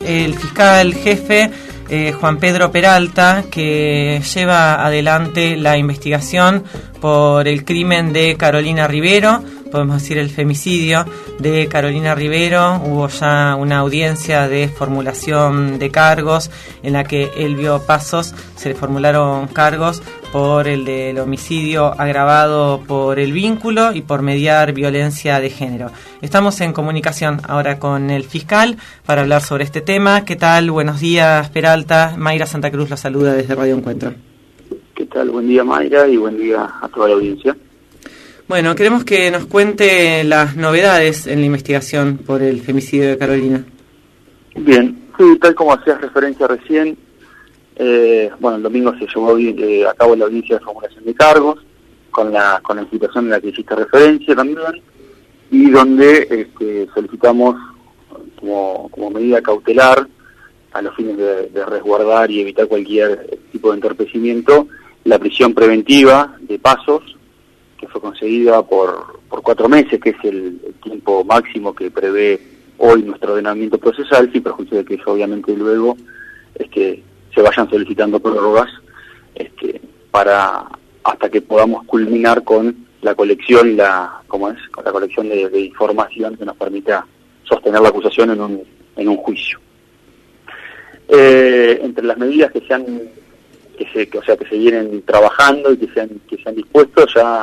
el fiscal jefe Juan Pedro Peralta, que lleva adelante la investigación por el crimen de Carolina Rivero, podemos decir el femicidio de Carolina Rivero. Hubo ya una audiencia de formulación de cargos en la que él vio pasos, se le formularon cargos por el del homicidio agravado por el vínculo y por mediar violencia de género. Estamos en comunicación ahora con el fiscal para hablar sobre este tema. ¿Qué tal? Buenos días, Peralta. Mayra Santa Cruz la saluda desde Radio Encuentro. ¿Qué tal? Buen día, Mayra, y buen día a toda la audiencia. Bueno, queremos que nos cuente las novedades en la investigación por el femicidio de Carolina. Bien, sí, tal como hacías referencia recién, el domingo se llevó a cabo la audiencia de formulación de cargos, con la situación en la que hiciste referencia también, y donde solicitamos como medida cautelar, a los fines de resguardar y evitar cualquier tipo de entorpecimiento, la prisión preventiva de Pasos, que fue concedida por 4 meses, que es el tiempo máximo que prevé hoy nuestro ordenamiento procesal, sin perjuicio de que eso obviamente luego se vayan solicitando prórrogas para hasta que podamos culminar con la colección con la colección de información que nos permita sostener la acusación en un juicio. Entre las medidas que se vienen trabajando y que se han dispuesto, ya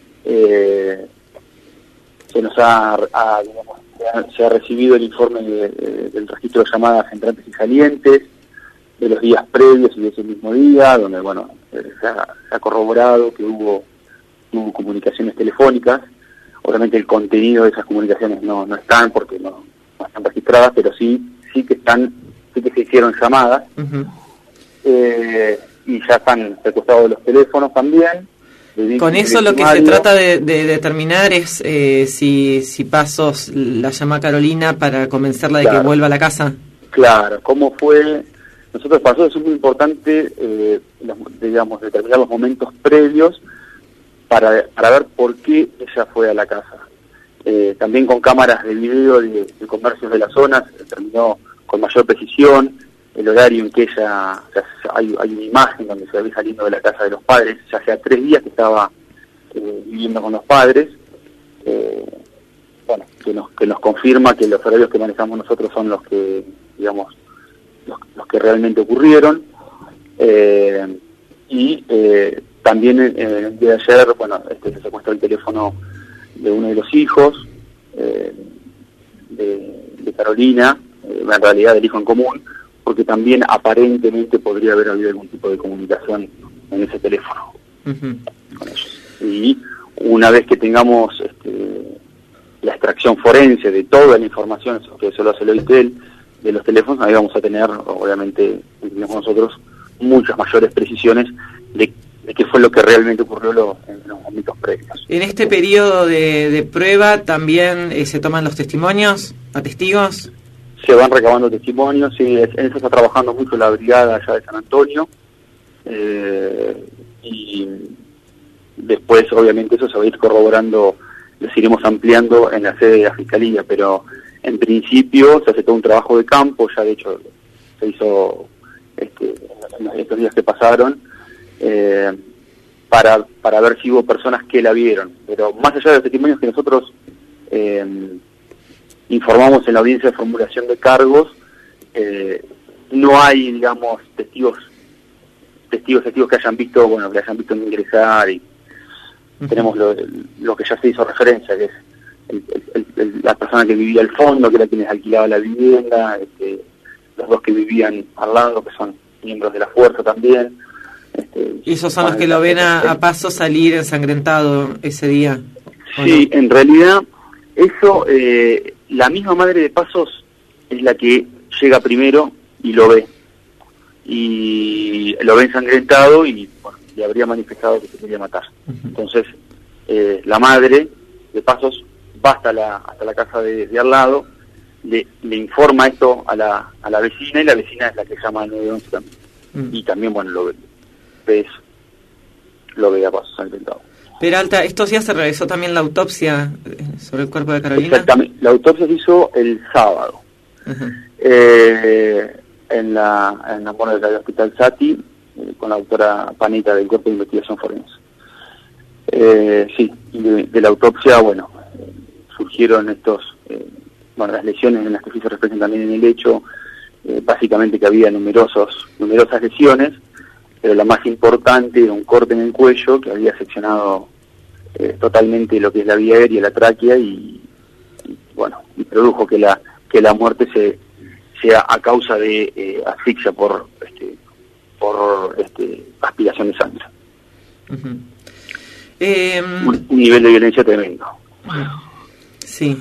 se ha recibido el informe del registro de llamadas entrantes y salientes de los días previos y de ese mismo día, donde se ha corroborado que hubo comunicaciones telefónicas. Obviamente el contenido de esas comunicaciones no están porque no están registradas, pero sí que se hicieron llamadas. Uh-huh. Y ya están secuestrados los teléfonos también. Con eso lo que se trata de determinar es si Pasos la llama a Carolina para convencerla de que vuelva a la casa. Claro, cómo fue. Nosotros para nosotros es muy importante, determinar los momentos previos para ver por qué ella fue a la casa. También con cámaras de video de comercios de la zona se determinó con mayor precisión el horario en que ella, hay una imagen donde se ve saliendo de la casa de los padres, ya hacía 3 días que estaba viviendo con los padres, que nos confirma que los horarios que manejamos nosotros son los que, los que realmente ocurrieron. También el día de ayer, se secuestró el teléfono de uno de los hijos de Carolina, en realidad del hijo en común, porque también aparentemente podría haber habido algún tipo de comunicación en ese teléfono. Uh-huh. Con ellos. Y una vez que tengamos la extracción forense de toda la información, que eso lo hace el OITEL, de los teléfonos, ahí vamos a tener, obviamente, tenemos nosotros muchas mayores precisiones de qué fue lo que realmente ocurrió en los momentos previos. En este periodo de prueba también se toman los testimonios a testigos. Se van recabando testimonios, sí, en eso está trabajando mucho la brigada allá de San Antonio, y después obviamente eso se va a ir corroborando, lo iremos ampliando en la sede de la Fiscalía, pero en principio se hace todo un trabajo de campo, ya de hecho se hizo en estos días que pasaron, para ver si hubo personas que la vieron, pero más allá de los testimonios que nosotros informamos en la audiencia de formulación de cargos, no hay, testigos que hayan visto, que hayan visto ingresar, y tenemos lo que ya se hizo referencia, que es la persona que vivía al fondo, que era quienes alquilaba la vivienda, los 2 que vivían al lado, que son miembros de la fuerza también. ¿Y esos son los que lo ven a Paso salir ensangrentado ese día? Sí, en realidad, eso, la misma madre de Pasos es la que llega primero y lo ve. Y lo ve ensangrentado y le habría manifestado que se quería matar. Uh-huh. Entonces, la madre de Pasos va hasta la casa de al lado, le informa esto a la vecina, y la vecina es la que llama al 911 también. Uh-huh. Y también, lo ve a Pasos ensangrentado. Peralta, estos días se realizó también la autopsia sobre el cuerpo de Carolina. Exactamente, la autopsia se hizo el sábado. Uh-huh. en la morgue del Hospital Sati, con la doctora Panetta del Cuerpo de Investigación Forense. Sí, y de la autopsia, bueno, surgieron las lesiones en las que se representan también en el hecho, básicamente que había numerosas lesiones, pero la más importante era un corte en el cuello que había seccionado totalmente lo que es la vía aérea, la tráquea, y produjo que la muerte sea a causa de asfixia por aspiración de sangre. Un nivel de violencia tremendo. Sí,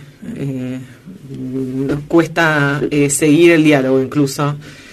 nos cuesta seguir el diálogo incluso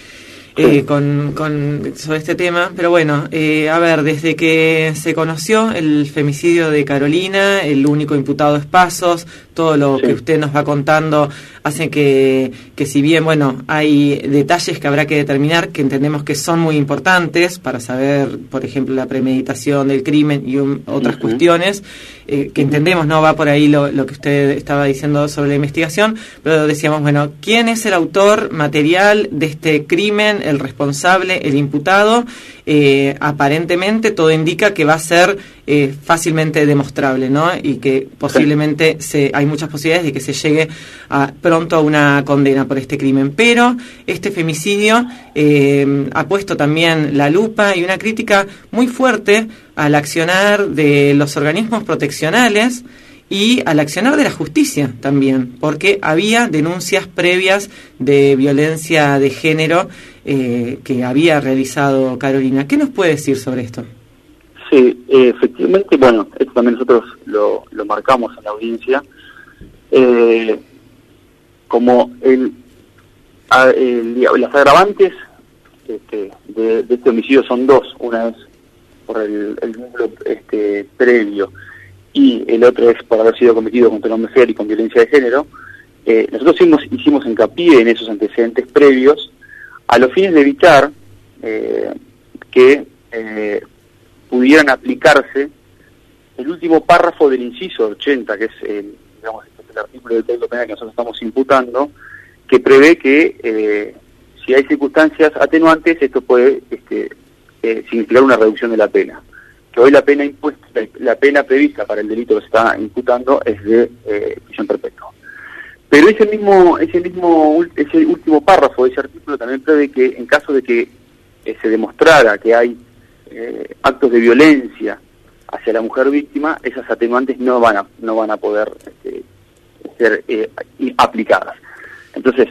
sobre este tema, pero bueno, a ver, desde que se conoció el femicidio de Carolina, el único imputado es Pasos, todo lo que usted nos va contando hace que si bien, bueno, hay detalles que habrá que determinar, que entendemos que son muy importantes para saber, por ejemplo, la premeditación del crimen y otras cuestiones, que entendemos, no va por ahí lo que usted estaba diciendo sobre la investigación, pero decíamos, bueno, ¿quién es el autor material de este crimen, el responsable, el imputado? Aparentemente todo indica que va a ser fácilmente demostrable, ¿no? Y que posiblemente hay muchas posibilidades de que se llegue pronto a una condena por este crimen. Pero este femicidio ha puesto también la lupa y una crítica muy fuerte al accionar de los organismos proteccionales y al accionar de la justicia también, porque había denuncias previas de violencia de género que había realizado Carolina. ¿Qué nos puede decir sobre esto? Sí, efectivamente, bueno, esto también nosotros lo marcamos en la audiencia, como las agravantes de este homicidio son dos. Una es por el vínculo previo, y el otro es por haber sido cometido contra el hombre mujer y con violencia de género. Nosotros hicimos hincapié en esos antecedentes previos a los fines de evitar que pudieran aplicarse el último párrafo del inciso 80, que es el artículo del Código Penal que nosotros estamos imputando, que prevé que si hay circunstancias atenuantes, esto puede significar una reducción de la pena. Que hoy la pena prevista para el delito que se está imputando es de prisión perpetua. Pero ese último párrafo de ese artículo también prevé que en caso de que se demostrara que hay actos de violencia hacia la mujer víctima, esas atenuantes no van a poder ser aplicadas. Entonces,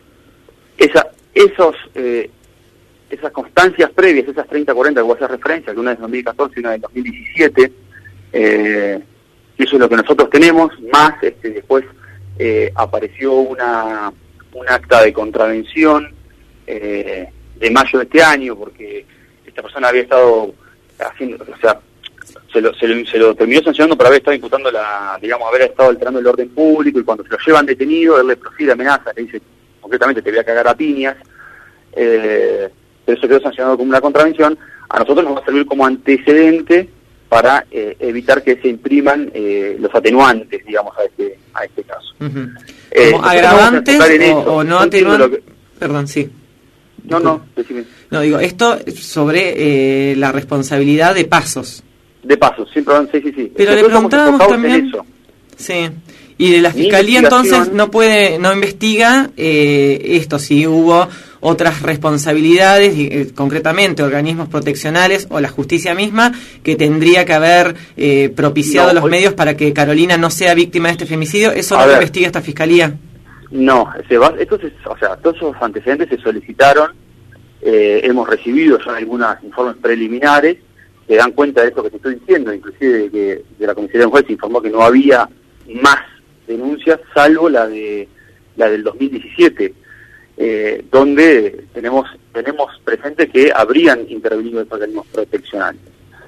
esas constancias previas, esas 30-40 que voy a hacer referencia, que una es de 2014 y una de 2017, eso es lo que nosotros tenemos, más después apareció un acta de contravención de mayo de este año, porque esta persona había estado haciendo, o sea, se lo terminó sancionando por haber estado imputando haber estado alterando el orden público, y cuando se lo llevan detenido, él le profiere amenazas, le dice concretamente te voy a cagar a piñas, pero eso quedó sancionado como una contravención. A nosotros nos va a servir como antecedente para evitar que se impriman los atenuantes, digamos, a este caso. ¿Como agravantes o no atenuantes? Perdón, sí. No, decime. No, digo, esto sobre la responsabilidad de Pasos. De Pasos, sí. Pero le preguntábamos también... Sí. Y de la Fiscalía entonces no investiga esto, si hubo otras responsabilidades, concretamente organismos proteccionales o la justicia misma, que tendría que haber propiciado los medios para que Carolina no sea víctima de este femicidio. ¿Eso no lo investiga esta Fiscalía? No, todos esos antecedentes se solicitaron, hemos recibido ya algunos informes preliminares que dan cuenta de esto que te estoy diciendo, inclusive de la comisaría de juez se informó que no había más denuncias, salvo la del 2017, donde tenemos presente que habrían intervenido los organismos proteccionales.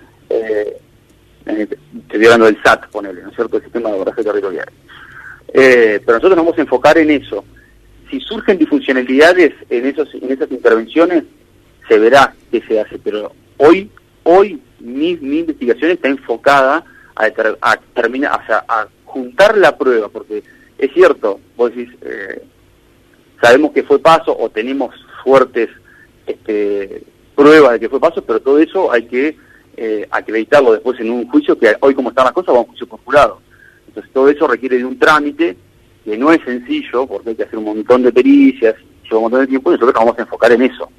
Estoy hablando del SAT, ponele, ¿no es cierto?, el Sistema de Abordaje Territorial. Pero nosotros nos vamos a enfocar en eso. Si surgen disfuncionalidades en esas intervenciones, se verá qué se hace, pero hoy mi investigación está enfocada a juntar la prueba, porque es cierto, vos decís, sabemos que fue paso o tenemos fuertes pruebas de que fue paso, pero todo eso hay que acreditarlo después en un juicio, que hoy como están las cosas va a un juicio por jurado. Entonces todo eso requiere de un trámite que no es sencillo, porque hay que hacer un montón de pericias, lleva un montón de tiempo, y nosotros nos vamos a enfocar en eso.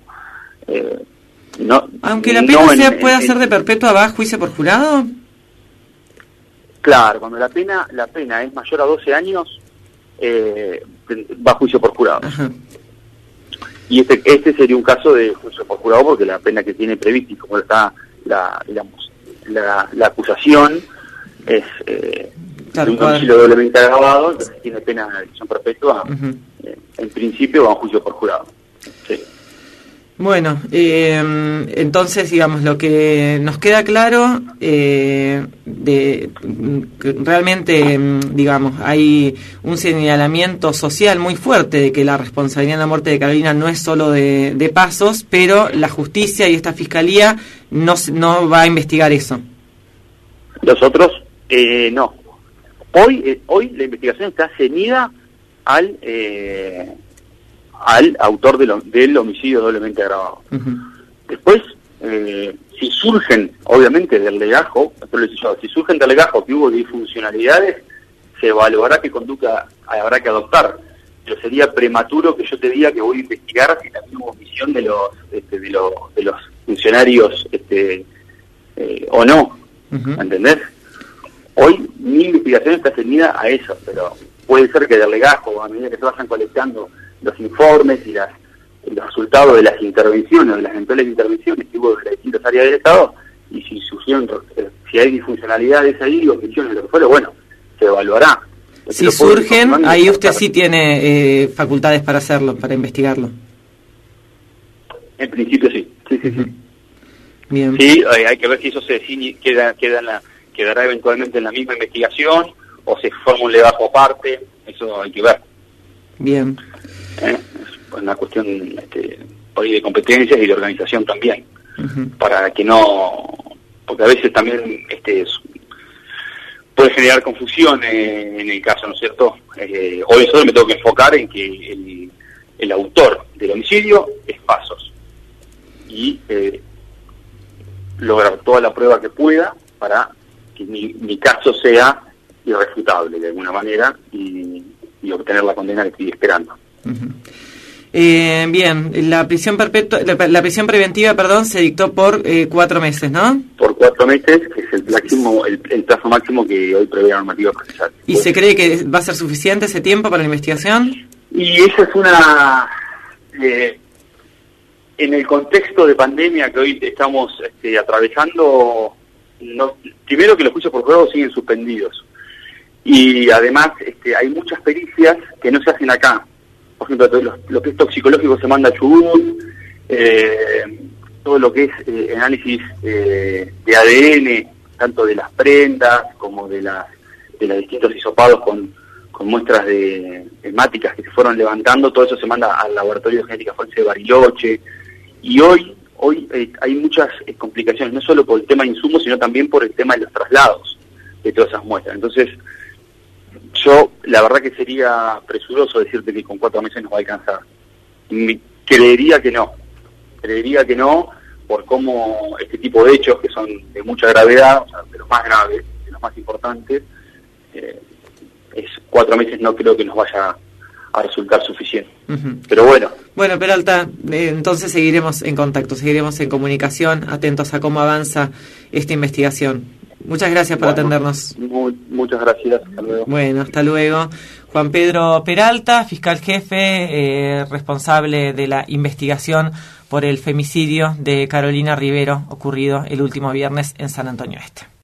Aunque la pena pueda ser de perpetua, ¿va a juicio por jurado? Claro, cuando la pena es mayor a 12 años, va a juicio por jurado. Ajá. Y este sería un caso de juicio por jurado, porque la pena que tiene prevista y como está la acusación es de un homicidio doblemente agravado, entonces tiene pena de prisión perpetua. En principio va a juicio por jurado. Sí. Bueno, entonces, digamos, lo que nos queda claro, realmente, digamos, hay un señalamiento social muy fuerte de que la responsabilidad en la muerte de Carolina no es solo de Pasos, pero la justicia y esta fiscalía no va a investigar eso. Nosotros, no. Hoy la investigación está ceñida al autor del homicidio doblemente agravado. Después, si surgen, obviamente, del legajo, si surgen del legajo que hubo disfuncionalidades, se evaluará qué conducta habrá que adoptar. Pero sería prematuro que yo te diga que voy a investigar si también hubo omisión de los funcionarios o no. ¿Entendés? Hoy mi investigación está ceñida a eso, pero puede ser que del legajo, a medida que se vayan colectando los informes y los resultados de las intervenciones, de las eventuales intervenciones que hubo de las distintas áreas del Estado, y si surgieron, si hay disfuncionalidades ahí, omisiones, lo que fuera, bueno, se evaluará. Si surgen, ahí usted sí tiene facultades para hacerlo, para investigarlo. En principio sí. Bien. Sí, hay que ver si eso se define, quedará eventualmente en la misma investigación o se forma un legajo aparte, eso hay que ver. Bien. Es una cuestión por ahí de competencias y de organización también, para que no, porque a veces también puede generar confusión en el caso, ¿no es cierto? Hoy solo me tengo que enfocar en que el autor del homicidio es Pasos y lograr toda la prueba que pueda para que mi caso sea irrefutable de alguna manera y obtener la condena que estoy esperando. Bien, la prisión preventiva, se dictó por 4 meses, ¿no? Por 4 meses, que es el plazo máximo que hoy prevé la normativa procesal. ¿Y se cree que va a ser suficiente ese tiempo para la investigación? Y esa es una... en el contexto de pandemia que hoy estamos atravesando, primero que los juicios por jurado siguen suspendidos. Y además hay muchas pericias que no se hacen acá. Por ejemplo, lo que es toxicológico se manda a Chubut, todo lo que es análisis de ADN, tanto de las prendas como de los distintos hisopados con muestras hemáticas que se fueron levantando, todo eso se manda al laboratorio de genética forense de Bariloche. Y hoy hay muchas complicaciones, no solo por el tema de insumos, sino también por el tema de los traslados de todas esas muestras. Entonces, yo, la verdad que sería presuroso decirte que con 4 meses nos va a alcanzar. Creería que no, por cómo este tipo de hechos, que son de mucha gravedad, o sea, de los más graves, de los más importantes, 4 meses no creo que nos vaya a resultar suficiente. Pero bueno. Bueno, Peralta, entonces seguiremos en contacto, seguiremos en comunicación, atentos a cómo avanza esta investigación. Muchas gracias por atendernos. Muchas gracias, hasta luego. Bueno, hasta luego. Juan Pedro Peralta, fiscal jefe, responsable de la investigación por el femicidio de Carolina Rivero, ocurrido el último viernes en San Antonio Este.